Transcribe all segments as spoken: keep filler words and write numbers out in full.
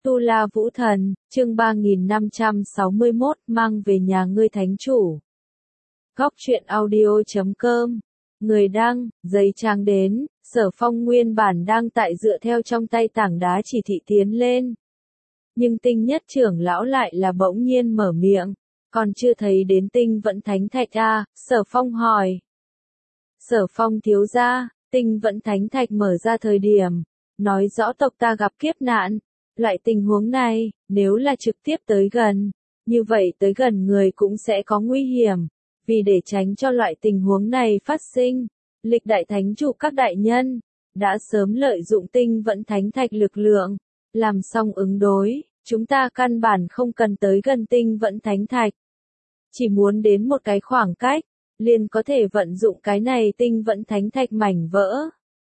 Tu La Vũ Thần, chương ba nghìn năm trăm sáu mươi mốt, mang về nhà ngươi thánh chủ. Góc truyện audio chấm com. Người đăng, giấy trang đến, Sở Phong nguyên bản đang tại dựa theo trong tay tảng đá chỉ thị tiến lên. Nhưng Tinh Nhất trưởng lão lại là bỗng nhiên mở miệng, còn chưa thấy đến Tinh Vẫn Thánh Thạch a, Sở Phong hỏi. Sở Phong thiếu gia, Tinh Vẫn Thánh Thạch mở ra thời điểm, nói rõ tộc ta gặp kiếp nạn. Loại tình huống này, nếu là trực tiếp tới gần, như vậy tới gần người cũng sẽ có nguy hiểm. Vì để tránh cho loại tình huống này phát sinh, lịch đại thánh chủ các đại nhân, đã sớm lợi dụng Tinh Vẫn Thánh Thạch lực lượng, làm xong ứng đối, chúng ta căn bản không cần tới gần Tinh Vẫn Thánh Thạch. Chỉ muốn đến một cái khoảng cách, liền có thể vận dụng cái này Tinh Vẫn Thánh Thạch mảnh vỡ.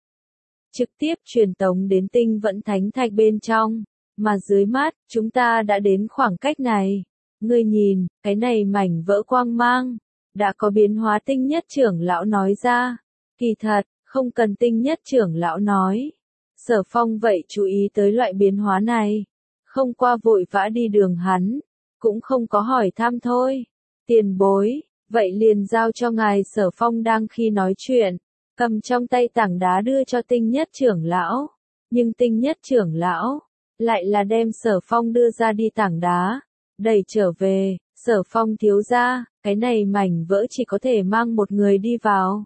Trực tiếp truyền tống đến Tinh Vẫn Thánh Thạch bên trong. Mà dưới mắt, chúng ta đã đến khoảng cách này. Ngươi nhìn, cái này mảnh vỡ quang mang, đã có biến hóa. Tinh Nhất trưởng lão nói ra. Kỳ thật, không cần Tinh Nhất trưởng lão nói. Sở Phong vậy chú ý tới loại biến hóa này. Không qua vội vã đi đường hắn, cũng không có hỏi thăm thôi. Tiền bối, vậy liền giao cho ngài. Sở Phong đang khi nói chuyện, cầm trong tay tảng đá đưa cho Tinh Nhất trưởng lão. Nhưng Tinh Nhất trưởng lão lại là đem Sở Phong đưa ra đi tảng đá, đẩy trở về. Sở Phong thiếu gia, cái này mảnh vỡ chỉ có thể mang một người đi vào.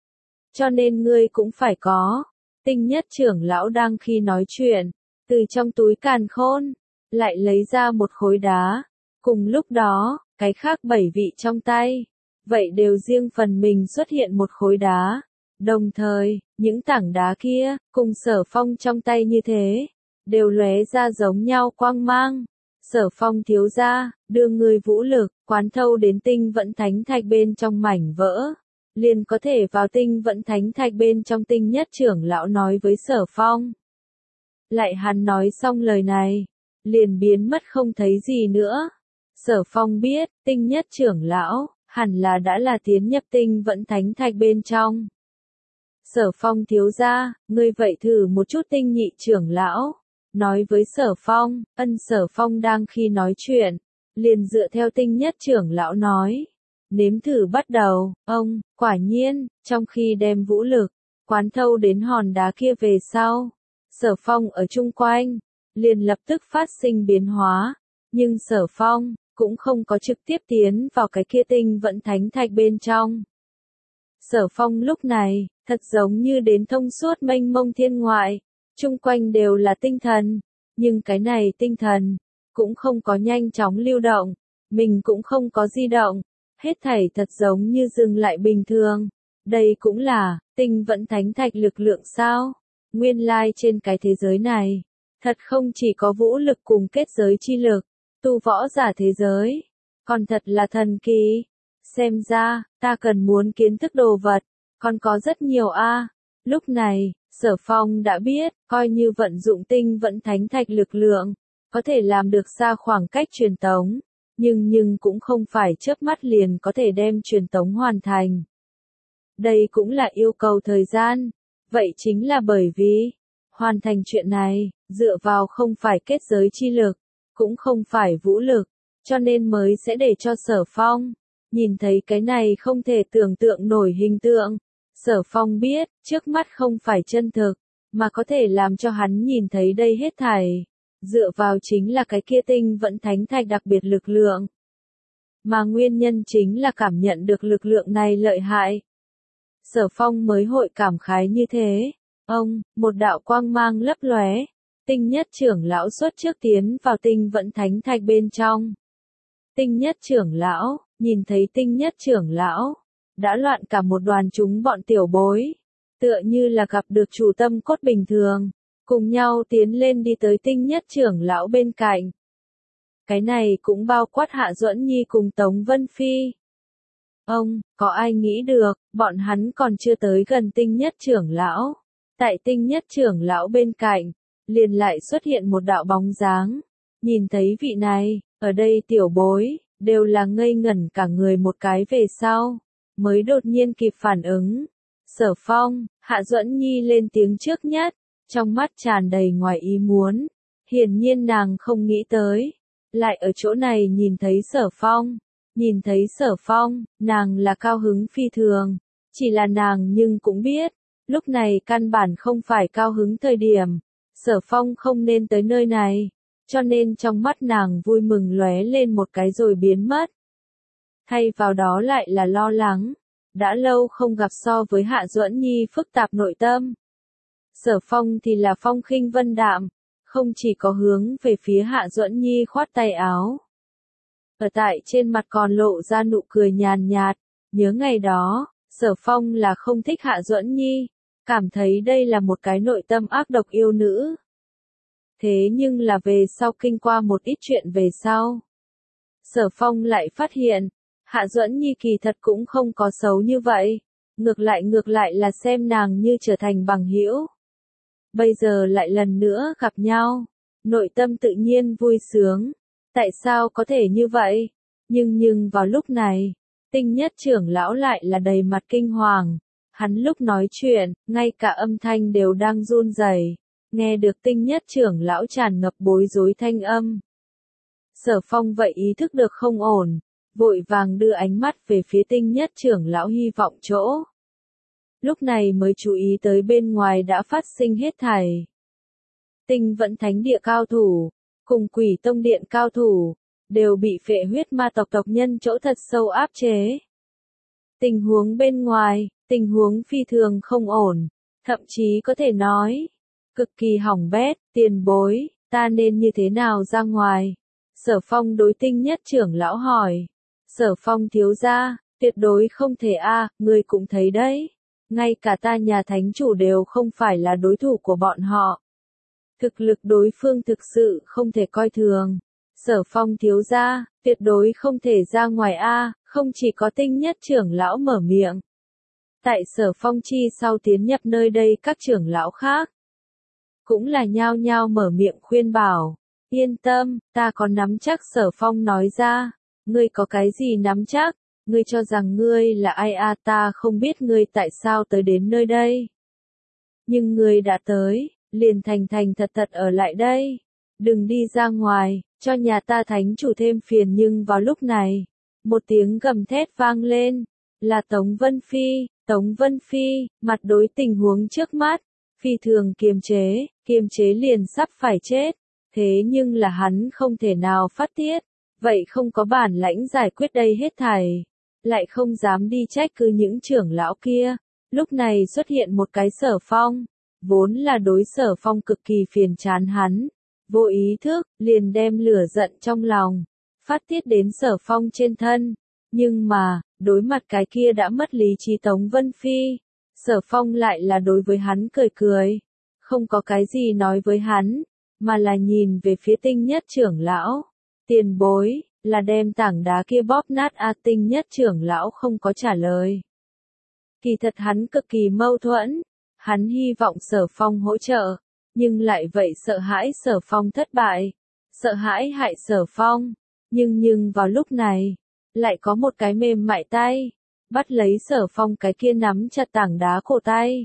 Cho nên ngươi cũng phải có. Tinh Nhất trưởng lão đang khi nói chuyện, từ trong túi càn khôn, lại lấy ra một khối đá. Cùng lúc đó, cái khác bảy vị trong tay, vậy đều riêng phần mình xuất hiện một khối đá. Đồng thời, những tảng đá kia, cùng Sở Phong trong tay như thế, đều lóe ra giống nhau quang mang. Sở Phong thiếu gia, đưa người vũ lực, quán thâu đến Tinh Vẫn Thánh Thạch bên trong mảnh vỡ, liền có thể vào Tinh Vẫn Thánh Thạch bên trong. Tinh Nhất trưởng lão nói với Sở Phong. Lại hắn nói xong lời này, liền biến mất không thấy gì nữa. Sở Phong biết, Tinh Nhất trưởng lão, hẳn là đã là tiến nhập Tinh Vẫn Thánh Thạch bên trong. Sở Phong thiếu gia, ngươi vậy thử một chút. Tinh Nhị trưởng lão nói với Sở Phong. Ân. Sở Phong đang khi nói chuyện, liền dựa theo Tinh Nhất trưởng lão nói, nếm thử bắt đầu. Ông, quả nhiên, trong khi đem vũ lực quán thâu đến hòn đá kia về sau, Sở Phong ở chung quanh liền lập tức phát sinh biến hóa, nhưng Sở Phong cũng không có trực tiếp tiến vào cái kia Tinh Vẫn Thánh Thạch bên trong. Sở Phong lúc này, thật giống như đến thông suốt mênh mông thiên ngoại. Chung quanh đều là tinh thần, nhưng cái này tinh thần cũng không có nhanh chóng lưu động, mình cũng không có di động, hết thảy thật giống như dừng lại bình thường. Đây cũng là Tinh Vẫn Thánh Thạch lực lượng sao? Nguyên lai trên cái thế giới này, thật không chỉ có vũ lực cùng kết giới chi lực, tu võ giả thế giới, còn thật là thần kỳ. Xem ra, ta cần muốn kiến thức đồ vật, còn có rất nhiều a. Lúc này, Sở Phong đã biết, coi như vận dụng Tinh Vẫn Thánh Thạch lực lượng, có thể làm được xa khoảng cách truyền tống, nhưng nhưng cũng không phải chớp mắt liền có thể đem truyền tống hoàn thành. Đây cũng là yêu cầu thời gian, vậy chính là bởi vì, hoàn thành chuyện này, dựa vào không phải kết giới chi lực, cũng không phải vũ lực, cho nên mới sẽ để cho Sở Phong nhìn thấy cái này không thể tưởng tượng nổi hình tượng. Sở Phong biết, trước mắt không phải chân thực, mà có thể làm cho hắn nhìn thấy đây hết thảy, dựa vào chính là cái kia Tinh Vẫn Thánh Thạch đặc biệt lực lượng. Mà nguyên nhân chính là cảm nhận được lực lượng này lợi hại. Sở Phong mới hội cảm khái như thế. Ông, một đạo quang mang lấp lóe, Tinh Nhất trưởng lão xuất trước tiến vào Tinh Vẫn Thánh Thạch bên trong. Tinh Nhất trưởng lão, nhìn thấy Tinh Nhất trưởng lão, đã loạn cả một đoàn chúng bọn tiểu bối, tựa như là gặp được chủ tâm cốt bình thường, cùng nhau tiến lên đi tới Tinh Nhất trưởng lão bên cạnh. Cái này cũng bao quát Hạ Duẫn Nhi cùng Tống Vân Phi. Ông, có ai nghĩ được, bọn hắn còn chưa tới gần Tinh Nhất trưởng lão, tại Tinh Nhất trưởng lão bên cạnh, liền lại xuất hiện một đạo bóng dáng. Nhìn thấy vị này, ở đây tiểu bối, đều là ngây ngẩn cả người một cái về sau, mới đột nhiên kịp phản ứng. Sở Phong, Hạ Duẫn Nhi lên tiếng trước nhất, trong mắt tràn đầy ngoài ý muốn. Hiển nhiên nàng không nghĩ tới, lại ở chỗ này nhìn thấy Sở Phong. Nhìn thấy Sở Phong, nàng là cao hứng phi thường, chỉ là nàng nhưng cũng biết, lúc này căn bản không phải cao hứng thời điểm, Sở Phong không nên tới nơi này, cho nên trong mắt nàng vui mừng lóe lên một cái rồi biến mất. Thay vào đó lại là lo lắng, đã lâu không gặp so với Hạ Duẫn Nhi phức tạp nội tâm. Sở Phong thì là phong khinh vân đạm, không chỉ có hướng về phía Hạ Duẫn Nhi khoát tay áo. Ở tại trên mặt còn lộ ra nụ cười nhàn nhạt, nhớ ngày đó, Sở Phong là không thích Hạ Duẫn Nhi, cảm thấy đây là một cái nội tâm ác độc yêu nữ. Thế nhưng là về sau kinh qua một ít chuyện về sau, Sở Phong lại phát hiện, Hạ Duẫn Nhi kỳ thật cũng không có xấu như vậy, ngược lại ngược lại là xem nàng như trở thành bằng hữu. Bây giờ lại lần nữa gặp nhau, nội tâm tự nhiên vui sướng. Tại sao có thể như vậy? Nhưng nhưng vào lúc này, Tinh Nhất trưởng lão lại là đầy mặt kinh hoàng. Hắn lúc nói chuyện, ngay cả âm thanh đều đang run rẩy. Nghe được Tinh Nhất trưởng lão tràn ngập bối rối thanh âm. Sở Phong vậy ý thức được không ổn, vội vàng đưa ánh mắt về phía Tinh Nhất trưởng lão hy vọng chỗ. Lúc này mới chú ý tới bên ngoài đã phát sinh hết thảy. Tinh Vẫn Thánh Địa cao thủ, cùng Quỷ Tông Điện cao thủ, đều bị phệ huyết ma tộc tộc nhân chỗ thật sâu áp chế. Tình huống bên ngoài, tình huống phi thường không ổn, thậm chí có thể nói, cực kỳ hỏng bét, tiền bối, ta nên như thế nào ra ngoài? Sở Phong đối Tinh Nhất trưởng lão hỏi. Sở Phong thiếu gia, tuyệt đối không thể a, à, ngươi cũng thấy đấy. Ngay cả ta nhà thánh chủ đều không phải là đối thủ của bọn họ. Thực lực đối phương thực sự không thể coi thường. Sở Phong thiếu gia, tuyệt đối không thể ra ngoài a, không chỉ có Tinh Nhất trưởng lão mở miệng. Tại Sở Phong chi sau tiến nhập nơi đây các trưởng lão khác, cũng là nhao nhao mở miệng khuyên bảo. Yên tâm, ta có nắm chắc. Sở Phong nói ra. Ngươi có cái gì nắm chắc? Ngươi cho rằng ngươi là ai a, ta không biết ngươi tại sao tới đến nơi đây. Nhưng ngươi đã tới, liền thành thành thật thật ở lại đây. Đừng đi ra ngoài, cho nhà ta thánh chủ thêm phiền. Nhưng vào lúc này, một tiếng gầm thét vang lên, là Tống Vân Phi. Tống Vân Phi, mặt đối tình huống trước mắt, phi thường kiềm chế, kiềm chế liền sắp phải chết. Thế nhưng là hắn không thể nào phát tiết, vậy không có bản lãnh giải quyết đây hết thảy. Lại không dám đi trách cứ những trưởng lão kia. Lúc này xuất hiện một cái Sở Phong, vốn là đối Sở Phong cực kỳ phiền chán hắn, vô ý thức, liền đem lửa giận trong lòng, phát tiết đến Sở Phong trên thân. Nhưng mà, đối mặt cái kia đã mất lý trí Tống Vân Phi, Sở Phong lại là đối với hắn cười cười, không có cái gì nói với hắn, mà là nhìn về phía Tinh Nhất trưởng lão. Tiền bối, là đem tảng đá kia bóp nát a. Tinh Nhất trưởng lão không có trả lời. Kỳ thật hắn cực kỳ mâu thuẫn, hắn hy vọng Sở Phong hỗ trợ, nhưng lại vậy sợ hãi Sở Phong thất bại, sợ hãi hại Sở Phong, nhưng nhưng vào lúc này, lại có một cái mềm mại tay, bắt lấy Sở Phong cái kia nắm chặt tảng đá cổ tay.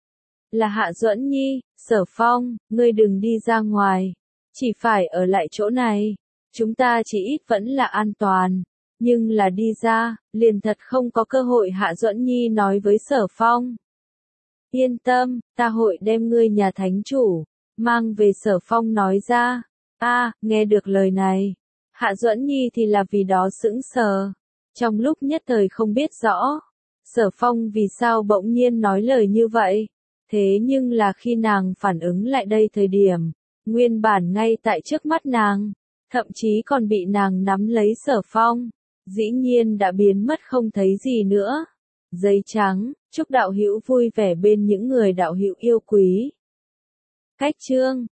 Là Hạ Duẫn Nhi. Sở Phong, ngươi đừng đi ra ngoài, chỉ phải ở lại chỗ này, chúng ta chỉ ít vẫn là an toàn, nhưng là đi ra, liền thật không có cơ hội. Hạ Duẫn Nhi nói với Sở Phong. Yên tâm, ta hội đem ngươi nhà thánh chủ mang về. Sở Phong nói ra. A, nghe được lời này, Hạ Duẫn Nhi thì là vì đó sững sờ, trong lúc nhất thời không biết rõ Sở Phong vì sao bỗng nhiên nói lời như vậy. Thế nhưng là khi nàng phản ứng lại đây thời điểm, nguyên bản ngay tại trước mắt nàng, thậm chí còn bị nàng nắm lấy Sở Phong, dĩ nhiên đã biến mất không thấy gì nữa. Giấy trắng, chúc đạo hữu vui vẻ bên những người đạo hữu yêu quý. Cách chương